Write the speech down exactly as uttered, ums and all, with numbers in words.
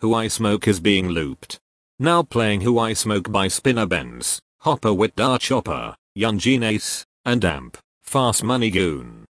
Who I Smoke is being looped. Now playing Who I Smoke by Spinner Benz, Hopper with Da Chopper, Young Gene Ace, and Amp, Fast Money Goon.